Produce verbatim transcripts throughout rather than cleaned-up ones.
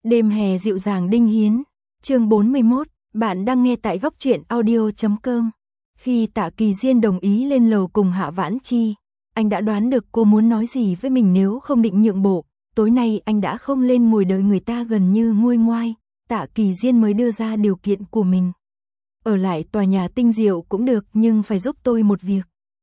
Đêm hè dịu dàng Đinh Hiến, chương bốn mươi mốt, bạn đang nghe tại góc truyện audio chấm com. Khi Tạ Kỳ Diên đồng ý lên lầu cùng Hạ Vãn Chi, anh đã đoán được cô muốn nói gì với mình nếu không định nhượng bộ. Tối nay anh đã không lên ngồi đợi người ta gần như nguôi ngoai, Tạ Kỳ Diên mới đưa ra điều kiện của mình. Ở lại tòa nhà Tinh Diệu cũng được nhưng phải giúp tôi một việc.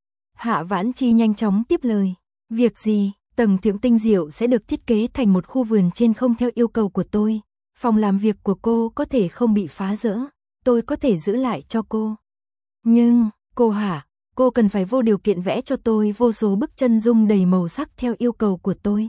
Hạ Vãn Chi nhanh chóng tiếp lời. Việc gì? Tầng thượng Tinh Diệu sẽ được thiết kế thành một khu vườn trên không theo yêu cầu của tôi. Phòng làm việc của cô có thể không bị phá rỡ, tôi có thể giữ lại cho cô. Nhưng, cô hả, cô cần phải vô điều kiện vẽ cho tôi vô số bức chân dung đầy màu sắc theo yêu cầu của tôi.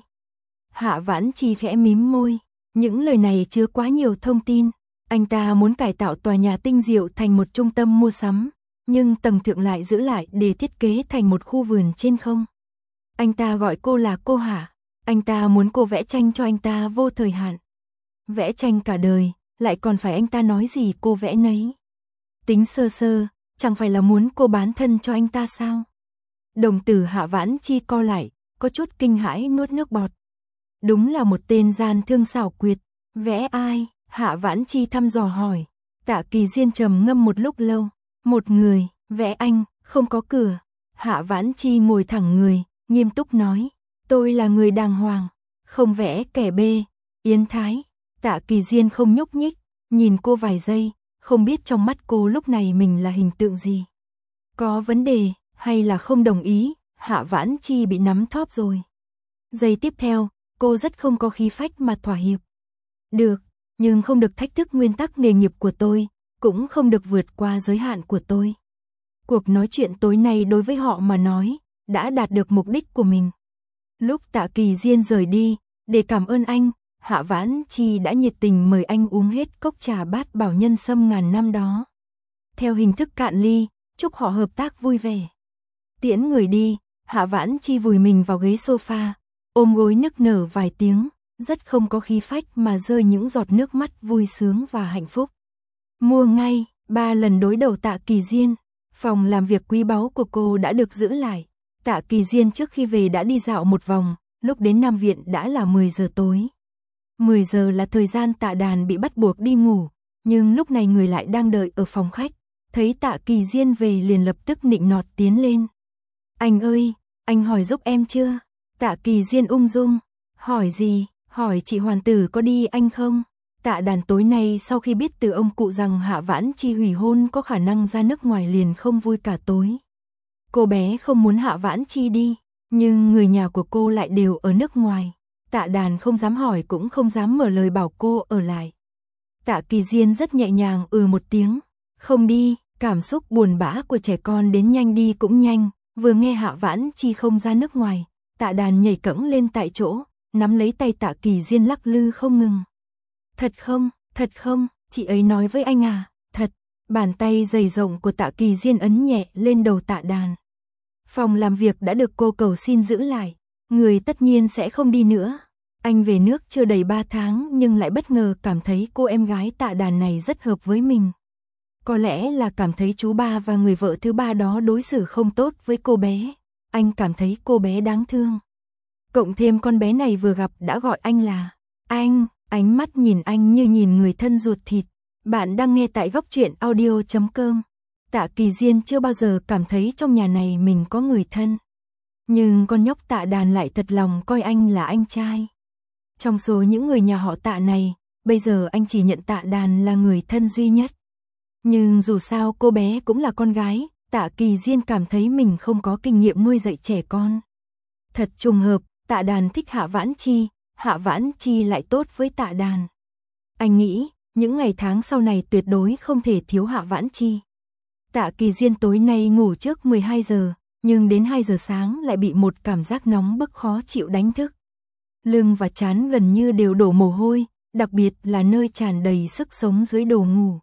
Hạ Vãn Chi khẽ mím môi, những lời này chứa quá nhiều thông tin. Anh ta muốn cải tạo tòa nhà Tinh Diệu thành một trung tâm mua sắm, nhưng tầng thượng lại giữ lại để thiết kế thành một khu vườn trên không. Anh ta gọi cô là cô hả? Anh ta muốn cô vẽ tranh cho anh ta vô thời hạn. Vẽ tranh cả đời, lại còn phải anh ta nói gì cô vẽ nấy. Tính sơ sơ, chẳng phải là muốn cô bán thân cho anh ta sao? Đồng tử Hạ Vãn Chi co lại, có chút kinh hãi nuốt nước bọt. Đúng là một tên gian thương xảo quyệt. Vẽ ai? Hạ Vãn Chi thăm dò hỏi. Tạ Kỳ Diên trầm ngâm một lúc lâu. Một người, vẽ anh, không có cửa. Hạ Vãn Chi ngồi thẳng người, nghiêm túc nói. Tôi là người đàng hoàng, không vẽ kẻ bê. Yến Thái. Tạ Kỳ Diên không nhúc nhích, nhìn cô vài giây, không biết trong mắt cô lúc này mình là hình tượng gì. Có vấn đề, hay là không đồng ý? Hạ Vãn Chi bị nắm thóp rồi. Giây tiếp theo, cô rất không có khí phách mà thỏa hiệp. Được, nhưng không được thách thức nguyên tắc nghề nghiệp của tôi, cũng không được vượt qua giới hạn của tôi. Cuộc nói chuyện tối nay đối với họ mà nói, đã đạt được mục đích của mình. Lúc Tạ Kỳ Diên rời đi, để cảm ơn anh, Hạ Vãn Chi đã nhiệt tình mời anh uống hết cốc trà bát bảo nhân sâm ngàn năm đó. Theo hình thức cạn ly, chúc họ hợp tác vui vẻ. Tiễn người đi, Hạ Vãn Chi vùi mình vào ghế sofa, ôm gối nức nở vài tiếng, rất không có khí phách mà rơi những giọt nước mắt vui sướng và hạnh phúc. Mua ngay, ba lần đối đầu Tạ Kỳ Diên, phòng làm việc quý báu của cô đã được giữ lại. Tạ Kỳ Diên trước khi về đã đi dạo một vòng, lúc đến Nam Viện đã là mười giờ tối. mười giờ là thời gian Tạ Đàn bị bắt buộc đi ngủ, nhưng lúc này người lại đang đợi ở phòng khách, thấy Tạ Kỳ Diên về liền lập tức nịnh nọt tiến lên. Anh ơi, anh hỏi giúp em chưa? Tạ Kỳ Diên ung dung, hỏi gì? Hỏi chị Hoàn Tử có đi anh không? Tạ Đàn tối nay sau khi biết từ ông cụ rằng Hạ Vãn Chi hủy hôn có khả năng ra nước ngoài liền không vui cả tối. Cô bé không muốn Hạ Vãn Chi đi, nhưng người nhà của cô lại đều ở nước ngoài. Tạ Đàn không dám hỏi cũng không dám mở lời bảo cô ở lại. Tạ Kỳ Diên rất nhẹ nhàng ừ một tiếng, không đi, cảm xúc buồn bã của trẻ con đến nhanh đi cũng nhanh, vừa nghe Hạ Vãn Chi không ra nước ngoài, Tạ Đàn nhảy cẫng lên tại chỗ, nắm lấy tay Tạ Kỳ Diên lắc lư không ngừng. Thật không, thật không, chị ấy nói với anh à, thật, bàn tay dày rộng của Tạ Kỳ Diên ấn nhẹ lên đầu Tạ Đàn. Phòng làm việc đã được cô cầu xin giữ lại, người tất nhiên sẽ không đi nữa. Anh về nước chưa đầy ba tháng nhưng lại bất ngờ cảm thấy cô em gái Tạ Đàn này rất hợp với mình. Có lẽ là cảm thấy chú ba và người vợ thứ ba đó đối xử không tốt với cô bé, anh cảm thấy cô bé đáng thương. Cộng thêm con bé này vừa gặp đã gọi anh là anh, ánh mắt nhìn anh như nhìn người thân ruột thịt. Bạn đang nghe tại góc truyện audio chấm com. Tạ Kỳ Diên chưa bao giờ cảm thấy trong nhà này mình có người thân. Nhưng con nhóc Tạ Đàn lại thật lòng coi anh là anh trai. Trong số những người nhà họ Tạ này, bây giờ anh chỉ nhận Tạ Đàn là người thân duy nhất. Nhưng dù sao cô bé cũng là con gái, Tạ Kỳ Diên cảm thấy mình không có kinh nghiệm nuôi dạy trẻ con. Thật trùng hợp, Tạ Đàn thích Hạ Vãn Chi, Hạ Vãn Chi lại tốt với Tạ Đàn. Anh nghĩ, những ngày tháng sau này tuyệt đối không thể thiếu Hạ Vãn Chi. Tạ Kỳ Diên tối nay ngủ trước mười hai giờ, nhưng đến hai giờ sáng lại bị một cảm giác nóng bức khó chịu đánh thức. Lưng và trán gần như đều đổ mồ hôi, đặc biệt là nơi tràn đầy sức sống dưới đồ ngủ.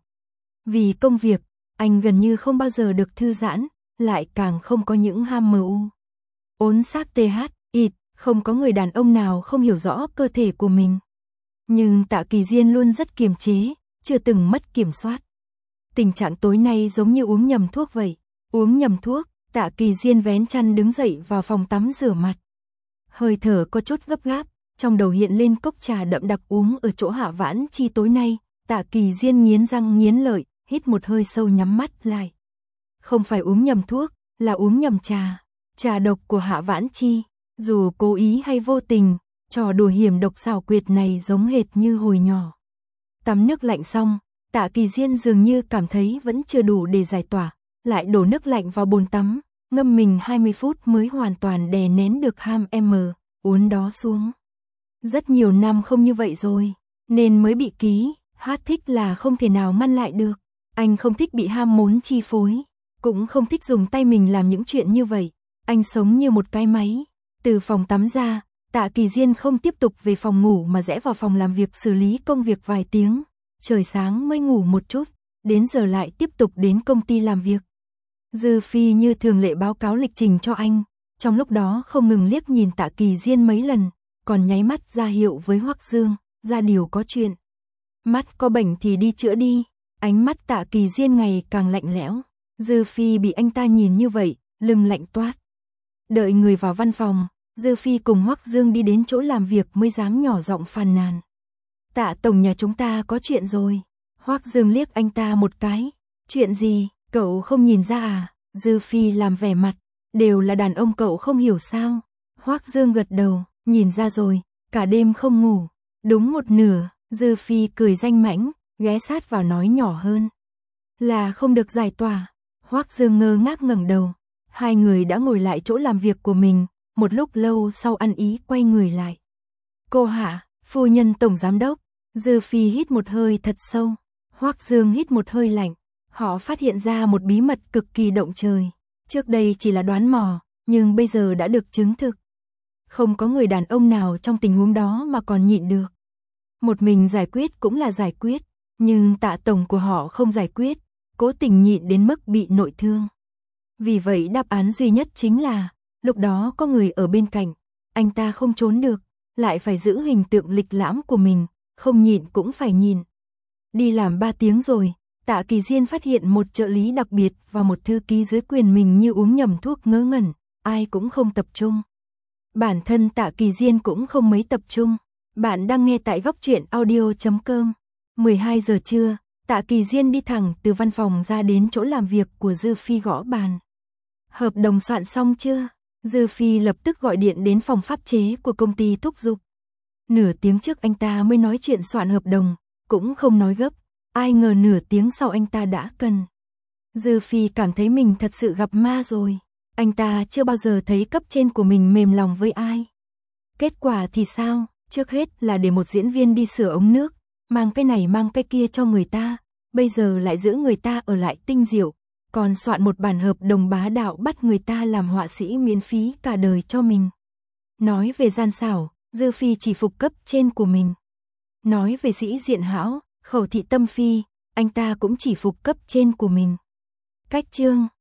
Vì công việc, anh gần như không bao giờ được thư giãn, lại càng không có những ham mơ u. Ốn xác tê hát, ịt, không có người đàn ông nào không hiểu rõ cơ thể của mình. Nhưng Tạ Kỳ Diên luôn rất kiềm chế, chưa từng mất kiểm soát. Tình trạng tối nay giống như uống nhầm thuốc vậy. Uống nhầm thuốc, Tạ Kỳ Diên vén chăn đứng dậy vào phòng tắm rửa mặt. Hơi thở có chút gấp gáp, trong đầu hiện lên cốc trà đậm đặc uống ở chỗ Hạ Vãn Chi tối nay, Tạ Kỳ Diên nghiến răng nghiến lợi, hít một hơi sâu nhắm mắt lại. Không phải uống nhầm thuốc, là uống nhầm trà, trà độc của Hạ Vãn Chi, dù cố ý hay vô tình, trò đùa hiểm độc xảo quyệt này giống hệt như hồi nhỏ. Tắm nước lạnh xong, Tạ Kỳ Diên dường như cảm thấy vẫn chưa đủ để giải tỏa, lại đổ nước lạnh vào bồn tắm, ngâm mình hai mươi phút mới hoàn toàn đè nén được ham em uốn đó xuống. Rất nhiều năm không như vậy rồi, nên mới bị ký, hát thích là không thể nào ngăn lại được. Anh không thích bị ham muốn chi phối, cũng không thích dùng tay mình làm những chuyện như vậy. Anh sống như một cái máy. Từ phòng tắm ra, Tạ Kỳ Diên không tiếp tục về phòng ngủ mà rẽ vào phòng làm việc xử lý công việc vài tiếng. Trời sáng mới ngủ một chút, đến giờ lại tiếp tục đến công ty làm việc. Dư Phi như thường lệ báo cáo lịch trình cho anh, trong lúc đó không ngừng liếc nhìn Tạ Kỳ Diên mấy lần, còn nháy mắt ra hiệu với Hoắc Dương, ra điều có chuyện. Mắt có bệnh thì đi chữa đi. Ánh mắt Tạ Kỳ Diên ngày càng lạnh lẽo. Dư Phi bị anh ta nhìn như vậy, lưng lạnh toát. Đợi người vào văn phòng, Dư Phi cùng Hoắc Dương đi đến chỗ làm việc mới dám nhỏ giọng phàn nàn. Tạ tổng, nhà chúng ta có chuyện rồi. Hoắc Dương liếc anh ta một cái. Chuyện gì, cậu không nhìn ra à? Dư Phi làm vẻ mặt, đều là đàn ông cậu không hiểu sao? Hoắc Dương gật đầu, nhìn ra rồi, cả đêm không ngủ. Đúng một nửa, Dư Phi cười danh mãnh, ghé sát vào nói nhỏ hơn. Là không được giải tỏa. Hoắc Dương ngơ ngác ngẩng đầu. Hai người đã ngồi lại chỗ làm việc của mình, một lúc lâu sau ăn ý quay người lại. Cô Hạ, phu nhân tổng giám đốc. Dư Phi hít một hơi thật sâu. Hoắc Dương hít một hơi lạnh. Họ phát hiện ra một bí mật cực kỳ động trời. Trước đây chỉ là đoán mò, nhưng bây giờ đã được chứng thực. Không có người đàn ông nào trong tình huống đó mà còn nhịn được. Một mình giải quyết cũng là giải quyết, nhưng Tạ tổng của họ không giải quyết, cố tình nhịn đến mức bị nội thương. Vì vậy đáp án duy nhất chính là, lúc đó có người ở bên cạnh, anh ta không trốn được, lại phải giữ hình tượng lịch lãm của mình, không nhịn cũng phải nhìn. Đi làm ba tiếng rồi, Tạ Kỳ Diên phát hiện một trợ lý đặc biệt và một thư ký dưới quyền mình như uống nhầm thuốc ngớ ngẩn, ai cũng không tập trung. Bản thân Tạ Kỳ Diên cũng không mấy tập trung. Bạn đang nghe tại góc truyện audio chấm com. mười hai giờ trưa, Tạ Kỳ Diên đi thẳng từ văn phòng ra đến chỗ làm việc của Dư Phi gõ bàn. Hợp đồng soạn xong chưa? Dư Phi lập tức gọi điện đến phòng pháp chế của công ty thúc giục. Nửa tiếng trước anh ta mới nói chuyện soạn hợp đồng, cũng không nói gấp, ai ngờ nửa tiếng sau anh ta đã cần. Dư Phi cảm thấy mình thật sự gặp ma rồi, anh ta chưa bao giờ thấy cấp trên của mình mềm lòng với ai. Kết quả thì sao? Trước hết là để một diễn viên đi sửa ống nước, mang cái này mang cái kia cho người ta, bây giờ lại giữ người ta ở lại Tinh Diệu, còn soạn một bản hợp đồng bá đạo bắt người ta làm họa sĩ miễn phí cả đời cho mình. Nói về gian xảo, Dư Phi chỉ phục cấp trên của mình. Nói về sĩ diện hão, khẩu thị tâm phi, anh ta cũng chỉ phục cấp trên của mình. Cách chương